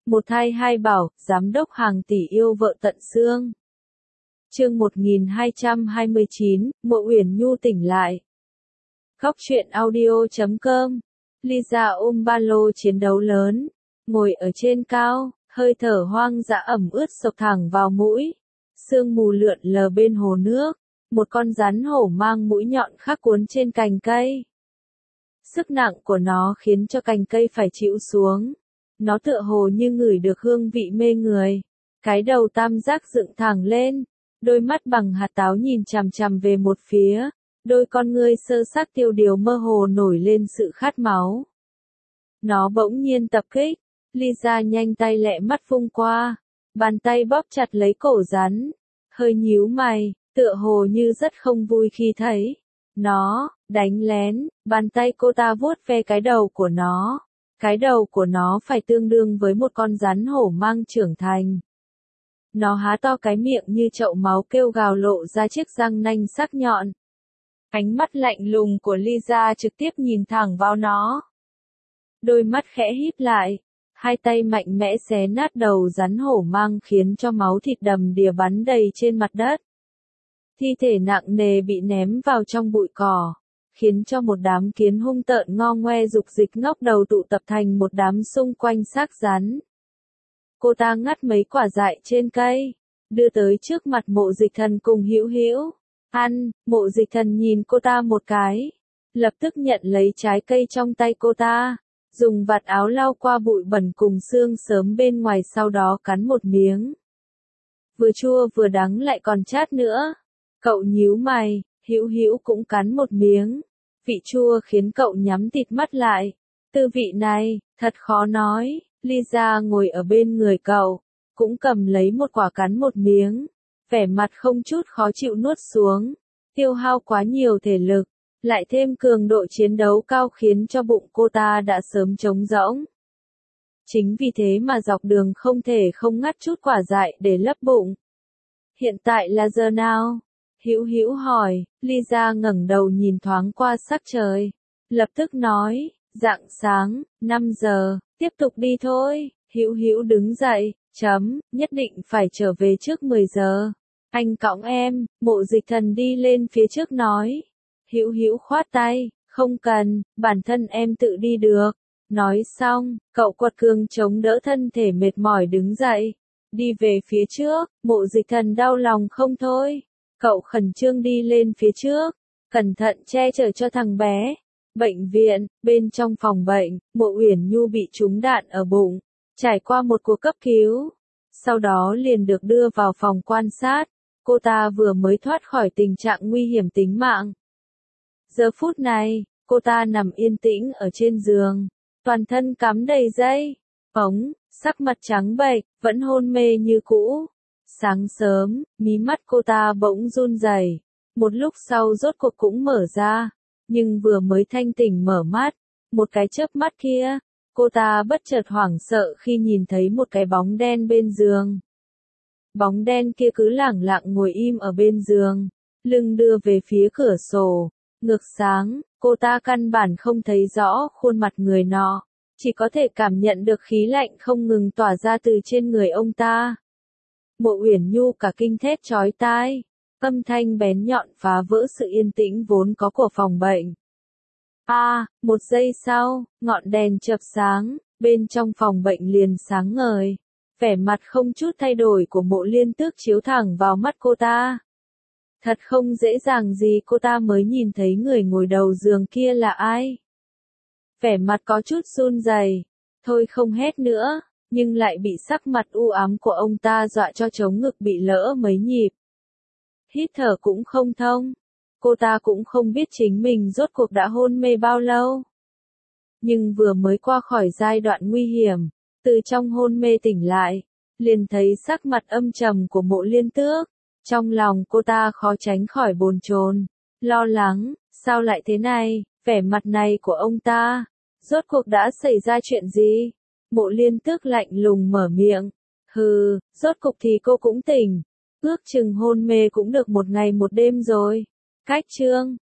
Một thai hai bảo, giám đốc hàng tỷ yêu vợ tận xương. Chương 1229, Mộ Uyển Nhu tỉnh lại. Góc truyện audio.com. Lisa ôm ba lô chiến đấu lớn, ngồi ở trên cao, hơi thở hoang dã ẩm ướt sộc thẳng vào mũi. Sương mù lượn lờ bên hồ nước, một con rắn hổ mang mũi nhọn khắc cuốn trên cành cây. Sức nặng của nó khiến cho cành cây phải chịu xuống. Nó tựa hồ như ngửi được hương vị mê người. Cái đầu tam giác dựng thẳng lên, đôi mắt bằng hạt táo nhìn chằm chằm về một phía, đôi con ngươi sơ xác tiêu điều mơ hồ nổi lên sự khát máu. Nó bỗng nhiên tập kích, Lisa nhanh tay lẹ mắt vung qua, bàn tay bóp chặt lấy cổ rắn, hơi nhíu mày, tựa hồ như rất không vui khi thấy nó đánh lén. Bàn tay cô ta vuốt ve cái đầu của nó. Cái đầu của nó phải tương đương với một con rắn hổ mang trưởng thành. Nó há to cái miệng như chậu máu kêu gào lộ ra chiếc răng nanh sắc nhọn. Ánh mắt lạnh lùng của Lisa trực tiếp nhìn thẳng vào nó. Đôi mắt khẽ híp lại, hai tay mạnh mẽ xé nát đầu rắn hổ mang khiến cho máu thịt đầm đìa bắn đầy trên mặt đất. Thi thể nặng nề bị ném vào trong bụi cỏ, khiến cho một đám kiến hung tợn ngo ngoe dục dịch ngóc đầu tụ tập thành một đám xung quanh xác rắn. Cô ta ngắt mấy quả dại trên cây, đưa tới trước mặt Mộ Dịch Thần cùng Hữu Hữu. Ăn. Mộ Dịch Thần nhìn cô ta một cái, lập tức nhận lấy trái cây trong tay cô ta, dùng vạt áo lau qua bụi bẩn cùng xương sớm bên ngoài, sau đó cắn một miếng. Vừa chua vừa đắng lại còn chát nữa. Cậu nhíu mày, Hữu Hữu cũng cắn một miếng. Vị chua khiến cậu nhắm tịt mắt lại. Tư vị này, thật khó nói. Lisa ngồi ở bên người cậu, cũng cầm lấy một quả cắn một miếng, vẻ mặt không chút khó chịu nuốt xuống. Tiêu hao quá nhiều thể lực, lại thêm cường độ chiến đấu cao khiến cho bụng cô ta đã sớm trống rỗng. Chính vì thế mà dọc đường không thể không ngắt chút quả dại để lấp bụng. Hiện tại là giờ nào? Hữu Hữu hỏi. Lisa ngẩng đầu nhìn thoáng qua sắc trời, lập tức nói, rạng sáng, 5 giờ, tiếp tục đi thôi. Hữu Hữu đứng dậy, nhất định phải trở về trước 10 giờ. Anh cõng em. Mộ Dịch Thần đi lên phía trước nói. Hữu Hữu khoát tay, không cần, bản thân em tự đi được. Nói xong, cậu quật cường chống đỡ thân thể mệt mỏi đứng dậy, đi về phía trước. Mộ Dịch Thần đau lòng không thôi. Cậu khẩn trương đi lên phía trước, cẩn thận che chở cho thằng bé. Bệnh viện, bên trong phòng bệnh, Mộ Uyển Nhu bị trúng đạn ở bụng, trải qua một cuộc cấp cứu, sau đó liền được đưa vào phòng quan sát. Cô ta vừa mới thoát khỏi tình trạng nguy hiểm tính mạng. Giờ phút này, cô ta nằm yên tĩnh ở trên giường, toàn thân cắm đầy dây, ống, sắc mặt trắng bệch, vẫn hôn mê như cũ. Sáng sớm, mí mắt cô ta bỗng run rẩy, một lúc sau rốt cuộc cũng mở ra, nhưng vừa mới thanh tỉnh mở mắt, một cái chớp mắt kia, cô ta bất chợt hoảng sợ khi nhìn thấy một cái bóng đen bên giường. Bóng đen kia cứ lẳng lặng ngồi im ở bên giường, lưng đưa về phía cửa sổ, ngược sáng, cô ta căn bản không thấy rõ khuôn mặt người nọ, chỉ có thể cảm nhận được khí lạnh không ngừng tỏa ra từ trên người ông ta. Mộ Uyển Nhu cả kinh thét chói tai, âm thanh bén nhọn phá vỡ sự yên tĩnh vốn có của phòng bệnh. Một giây sau, ngọn đèn chợp sáng, bên trong phòng bệnh liền sáng ngời. Vẻ mặt không chút thay đổi của Mộ Liên Tước chiếu thẳng vào mắt cô ta. Thật không dễ dàng gì cô ta mới nhìn thấy người ngồi đầu giường kia là ai. Vẻ mặt có chút run rẩy, thôi không hét nữa, nhưng lại bị sắc mặt u ám của ông ta dọa cho trống ngực bị lỡ mấy nhịp. Hít thở cũng không thông. Cô ta cũng không biết chính mình rốt cuộc đã hôn mê bao lâu. Nhưng vừa mới qua khỏi giai đoạn nguy hiểm, từ trong hôn mê tỉnh lại, liền thấy sắc mặt âm trầm của Mộ Liên Tước. Trong lòng cô ta khó tránh khỏi bồn chồn, lo lắng, sao lại thế này, vẻ mặt này của ông ta, rốt cuộc đã xảy ra chuyện gì? Mộ Liên Tước lạnh lùng mở miệng, hừ, rốt cuộc thì cô cũng tỉnh, ước chừng hôn mê cũng được một ngày một đêm rồi. Cách chương